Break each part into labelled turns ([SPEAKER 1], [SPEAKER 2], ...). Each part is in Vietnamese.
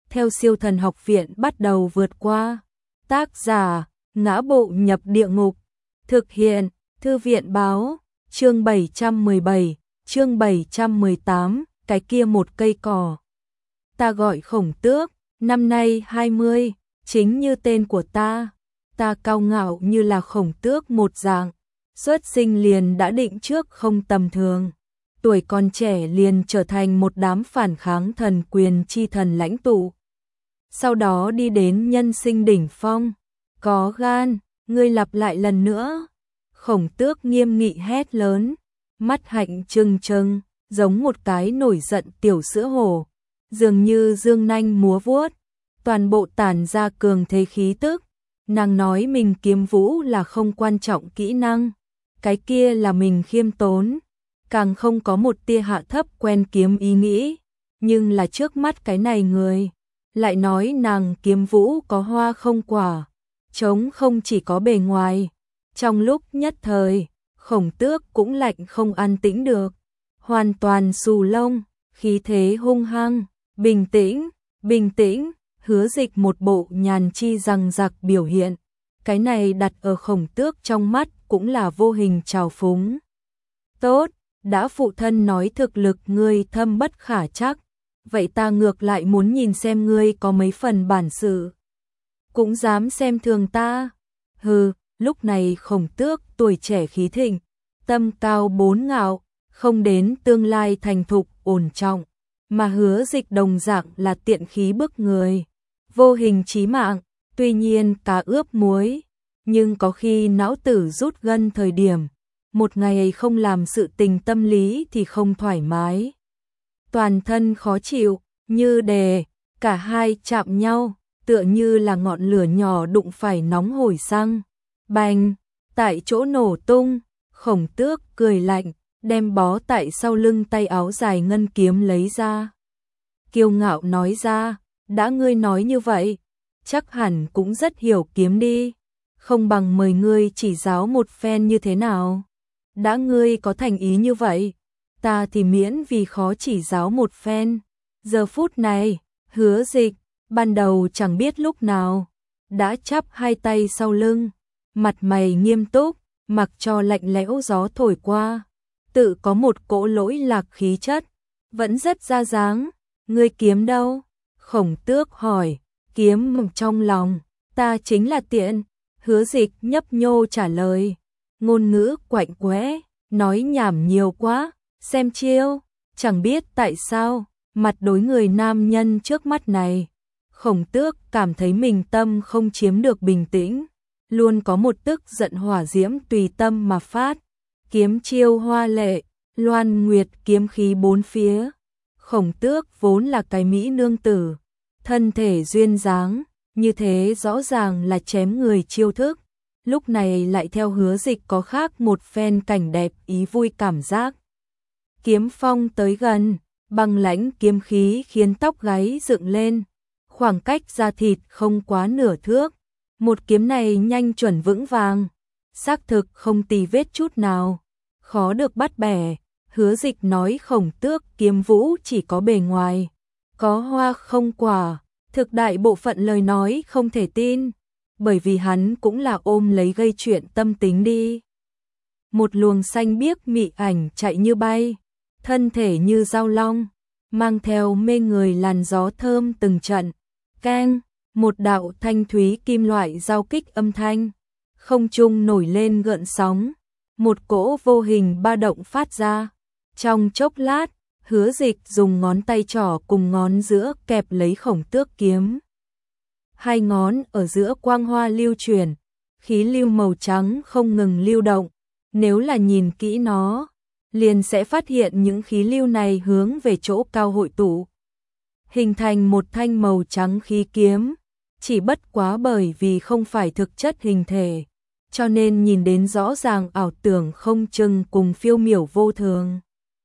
[SPEAKER 1] theo Siêu Thần Học Viện bắt đầu vượt qua. Tác giả: Ngã Bộ Nhập Địa Ngục. Thực hiện: Thư viện báo. Chương 717, chương 718, cái kia một cây cỏ. Ta gọi Khổng Tước, năm nay 20, chính như tên của ta. Ta cao ngạo như là khổng tước một dạng, xuất sinh liền đã định trước không tầm thường. Tuổi còn trẻ liền trở thành một đám phản kháng thần quyền chi thần lãnh tụ. Sau đó đi đến nhân sinh đỉnh phong. Có gan, ngươi lặp lại lần nữa. Khổng Tước nghiêm nghị hét lớn, mắt hạnh trừng trừng, giống một cái nổi giận tiểu sữa hổ, dường như dương nanh múa vuốt, toàn bộ tản ra cường thế khí tức. Nàng nói mình kiếm vũ là không quan trọng kỹ năng, cái kia là mình khiêm tốn, càng không có một tia hạ thấp quen kiếm ý nghĩ, nhưng là trước mắt cái này người, lại nói nàng kiếm vũ có hoa không quả, trống không chỉ có bề ngoài. Trong lúc nhất thời, Khổng Tước cũng lạnh không an tĩnh được, hoàn toàn xù lông, khí thế hung hăng, bình tĩnh, bình tĩnh. Hứa Dịch một bộ nhàn chi rằng giặc biểu hiện, cái này đặt ở Khổng Tước trong mắt cũng là vô hình trào phúng. Tốt, đã phụ thân nói thực lực ngươi thâm bất khả chắc, vậy ta ngược lại muốn nhìn xem ngươi có mấy phần bản sự. Cũng dám xem thường ta. Hừ, lúc này Khổng Tước tuổi trẻ khí thịnh, tâm cao bốn ngạo, không đến tương lai thành thục ổn trọng, mà Hứa Dịch đồng dạng là tiện khí bức người. Vô hình chí mạng, tuy nhiên cá ướp muối, nhưng có khi não tử rút gân thời điểm, một ngày không làm sự tình tâm lý thì không thoải mái. Toàn thân khó chịu, như đè, cả hai chạm nhau, tựa như là ngọn lửa nhỏ đụng phải nóng hổi xăng. Bành, tại chỗ nổ tung, Khổng Tước cười lạnh, đem bó tại sau lưng tay áo dài ngân kiếm lấy ra. Kiêu ngạo nói ra, đã ngươi nói như vậy, chắc hẳn cũng rất hiểu kiếm đi, không bằng mời ngươi chỉ giáo một phen như thế nào. Đã ngươi có thành ý như vậy, ta thì miễn vì khó chỉ giáo một phen. Giờ phút này, Hứa Dịch, ban đầu chẳng biết lúc nào, đã chắp hai tay sau lưng, mặt mày nghiêm túc, mặc cho lạnh lẽo gió thổi qua, tự có một cỗ lỗi lạc khí chất, vẫn rất ra dáng. Ngươi kiếm đâu? Khổng Tước hỏi. Kiếm trong lòng, ta chính là tiện. Hứa Dịch nhấp nhô trả lời. Ngôn ngữ quạnh quẽ, nói nhảm nhiều quá, xem chiêu. Chẳng biết tại sao, mặt đối người nam nhân trước mắt này, Khổng Tước cảm thấy mình tâm không chiếm được bình tĩnh, luôn có một tức giận hỏa diễm tùy tâm mà phát. Kiếm chiêu hoa lệ, loan nguyệt kiếm khí bốn phía. Khổng Tước vốn là cái mỹ nương tử, thân thể duyên dáng, như thế rõ ràng là chém người chiêu thức, lúc này lại theo Hứa Dịch có khác một phen cảnh đẹp ý vui cảm giác. Kiếm phong tới gần, băng lãnh kiếm khí khiến tóc gáy dựng lên, khoảng cách da thịt không quá nửa thước, một kiếm này nhanh chuẩn vững vàng, xác thực không tì vết chút nào, khó được bắt bẻ. Hứa Dịch nói Khổng Tước kiếm vũ chỉ có bề ngoài, có hoa không quả, thực đại bộ phận lời nói không thể tin, bởi vì hắn cũng là ôm lấy gây chuyện tâm tính đi. Một luồng xanh biếc mị ảnh chạy như bay, thân thể như dao long, mang theo mê người làn gió thơm từng trận. Keng, một đạo thanh thúy kim loại giao kích âm thanh, không trung nổi lên gợn sóng, một cỗ vô hình ba động phát ra. Trong chốc lát, Hứa Dịch dùng ngón tay trỏ cùng ngón giữa kẹp lấy Khổng Tước kiếm. Hai ngón ở giữa quang hoa lưu chuyển, khí lưu màu trắng không ngừng lưu động. Nếu là nhìn kỹ nó, liền sẽ phát hiện những khí lưu này hướng về chỗ cao hội tụ, hình thành một thanh màu trắng khí kiếm, chỉ bất quá bởi vì không phải thực chất hình thể, cho nên nhìn đến rõ ràng ảo tưởng không chừng cùng phiêu miểu vô thường.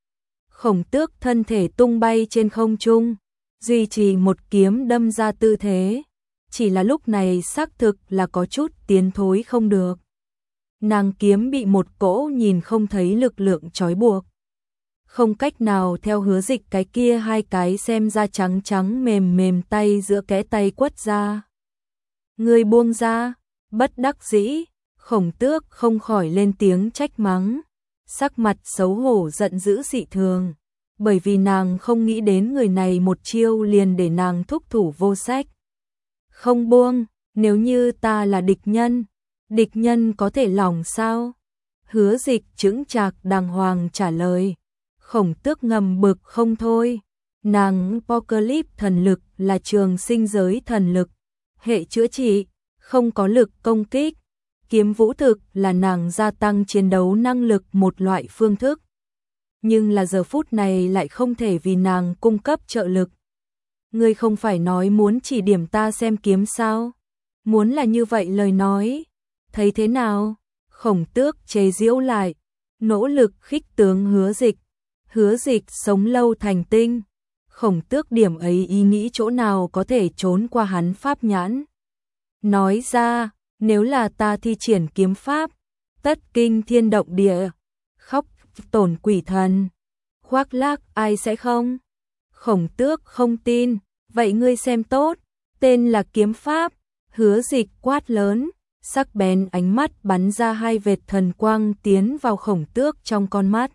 [SPEAKER 1] Khổng Tước thân thể tung bay trên không trung, duy trì một kiếm đâm ra tư thế, chỉ là lúc này xác thực là có chút tiến thối không được. Nàng kiếm bị một cỗ nhìn không thấy lực lượng trói buộc. không cách nào theo Hứa Dịch cái kia hai cái xem ra trắng trắng mềm mềm tay giữa kẽ tay quất ra. Người buông ra, bất đắc dĩ, Khổng Tước không khỏi lên tiếng trách mắng, sắc mặt xấu hổ giận dữ dị thường, bởi vì nàng không nghĩ đến người này một chiêu liền để nàng thúc thủ vô sách. Không buông, nếu như ta là địch nhân có thể lòng sao? Hứa Dịch chững chạc đàng hoàng trả lời. Khổng Tước ngầm bực không thôi, nàng Apocalypse thần lực là trường sinh giới thần lực, hệ chữa trị, không có lực công kích. Kiếm vũ thực là nàng gia tăng chiến đấu năng lực một loại phương thức. Nhưng là giờ phút này lại không thể vì nàng cung cấp trợ lực. Ngươi không phải nói muốn chỉ điểm ta xem kiếm sao? Muốn là như vậy lời nói, thấy thế nào? Khổng Tước chế giễu lại, nỗ lực khích tướng Hứa Dịch. Hứa Dịch sống lâu thành tinh, Khổng Tước điểm ấy ý nghĩ chỗ nào có thể trốn qua hắn pháp nhãn. Nói ra, nếu là ta thi triển kiếm pháp, tất kinh thiên động địa, khóc tổn quỷ thần, khoác lác ai sẽ không? Khổng Tước không tin, vậy ngươi xem tốt, tên là kiếm pháp. Hứa Dịch quát lớn, sắc bén ánh mắt bắn ra hai vệt thần quang tiến vào Khổng Tước trong con mắt.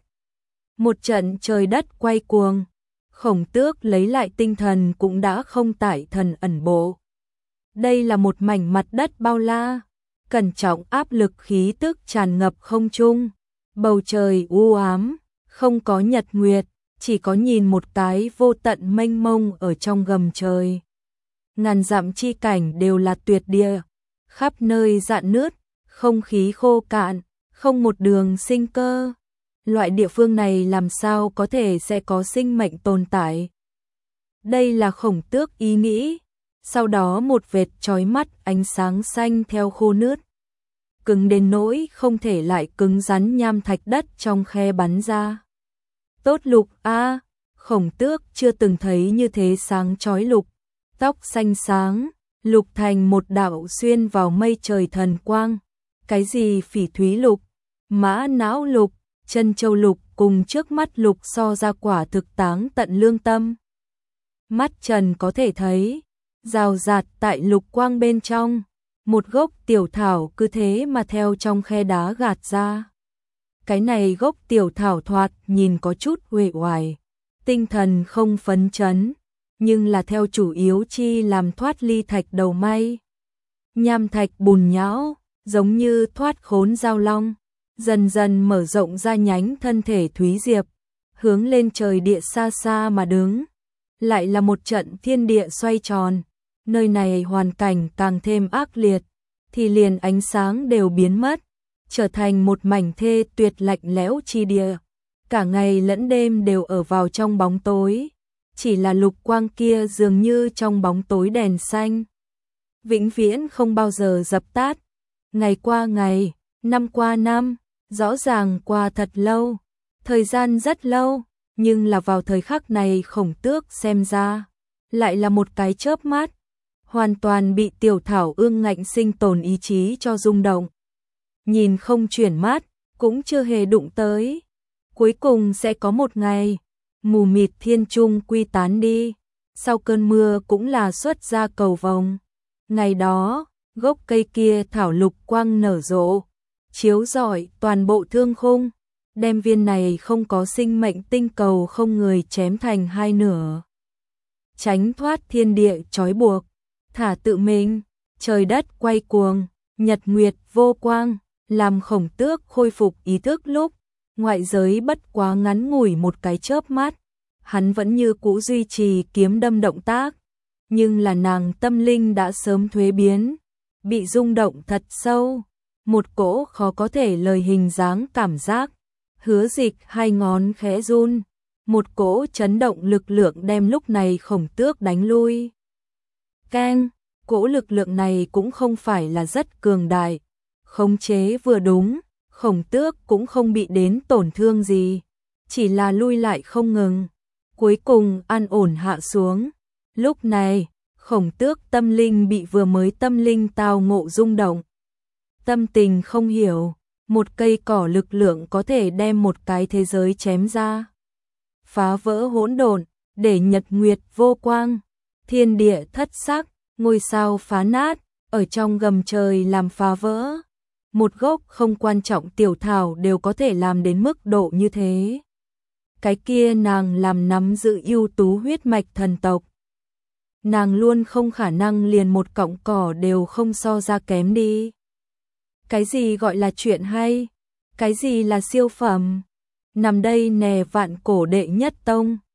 [SPEAKER 1] Một trận trời đất quay cuồng, Khổng Tước lấy lại tinh thần cũng đã không tại thần ẩn bộ. Đây là một mảnh mặt đất bao la, cẩn trọng áp lực khí tức tràn ngập không trung, bầu trời u ám, không có nhật nguyệt, chỉ có nhìn một cái vô tận mênh mông ở trong gầm trời. Ngàn dặm chi cảnh đều là tuyệt địa, khắp nơi rạn nứt, không khí khô cạn, không một đường sinh cơ. Loại địa phương này làm sao có thể sẽ có sinh mệnh tồn tại? Đây là Khổng Tước ý nghĩ. Sau đó một vệt chói mắt ánh sáng xanh theo khô nứt, cứng đến nỗi không thể lại cứng rắn nham thạch đất trong khe bắn ra. Tốt lục a, Khổng Tước chưa từng thấy như thế sáng chói lục, tóc xanh sáng, lục thành một đạo xuyên vào mây trời thần quang. Cái gì phỉ thúy lục, mã não lục, chân châu lục cùng trước mắt lục so ra quả thực táng tận lương tâm. Mắt trần có thể thấy, rào rạt tại lục quang bên trong, một gốc tiểu thảo cứ thế mà theo trong khe đá gạt ra. Cái này gốc tiểu thảo thoạt nhìn có chút uể oải, tinh thần không phấn chấn, nhưng là theo chủ yếu chi làm thoát ly thạch đầu may. Nham thạch bùn nhão, giống như thoát khốn giao long, dần dần mở rộng ra nhánh thân thể Thúy Diệp, hướng lên trời địa xa xa mà đứng. Lại là một trận thiên địa xoay tròn, nơi này hoàn cảnh càng thêm ác liệt, thì liền ánh sáng đều biến mất, trở thành một mảnh thê tuyệt lạnh lẽo chi địa. Cả ngày lẫn đêm đều ở vào trong bóng tối, chỉ là lục quang kia dường như trong bóng tối đèn xanh, vĩnh viễn không bao giờ dập tắt. Ngày qua ngày, năm qua năm, rõ ràng qua thật lâu, thời gian rất lâu, nhưng là vào thời khắc này Khổng Tước xem ra, lại là một cái chớp mắt, hoàn toàn bị tiểu thảo ương ngạnh sinh tồn ý chí cho rung động. Nhìn không chuyển mắt, cũng chưa hề đụng tới. Cuối cùng sẽ có một ngày, mù mịt thiên trung quy tán đi, sau cơn mưa cũng là xuất ra cầu vồng. Ngày đó, gốc cây kia thảo lục quang nở rộ, chiếu rọi toàn bộ thương khung, đem viên này không có sinh mệnh tinh cầu không người chém thành hai nửa. Tránh thoát thiên địa trói buộc, thả tự mình, trời đất quay cuồng, nhật nguyệt vô quang, làm Khổng Tước khôi phục ý thức lúc, ngoại giới bất quá ngắn ngủi một cái chớp mắt, hắn vẫn như cũ duy trì kiếm đâm động tác, nhưng là nàng tâm linh đã sớm thuế biến, bị rung động thật sâu, một cỗ khó có thể lời hình dáng cảm giác. Hứa Dịch hai ngón khẽ run, một cỗ chấn động lực lượng đem lúc này Khổng Tước đánh lui. Keng, cỗ lực lượng này cũng không phải là rất cường đại, khống chế vừa đúng, Khổng Tước cũng không bị đến tổn thương gì, chỉ là lui lại không ngừng, cuối cùng an ổn hạ xuống. Lúc này, Khổng Tước tâm linh bị vừa mới tâm linh tao ngộ rung động. Tâm tình không hiểu, một cây cỏ lực lượng có thể đem một cái thế giới chém ra. phá vỡ hỗn độn, để nhật nguyệt vô quang, thiên địa thất sắc, ngôi sao phá nát, ở trong gầm trời làm phá vỡ. Một gốc không quan trọng tiểu thảo đều có thể làm đến mức độ như thế. Cái kia nàng làm nắm giữ ưu tú huyết mạch thần tộc. Nàng luôn không khả năng liền một cọng cỏ đều không so ra kém đi. Cái gì gọi là chuyện hay? Cái gì là siêu phẩm? Nằm đây nè vạn cổ đệ nhất tông.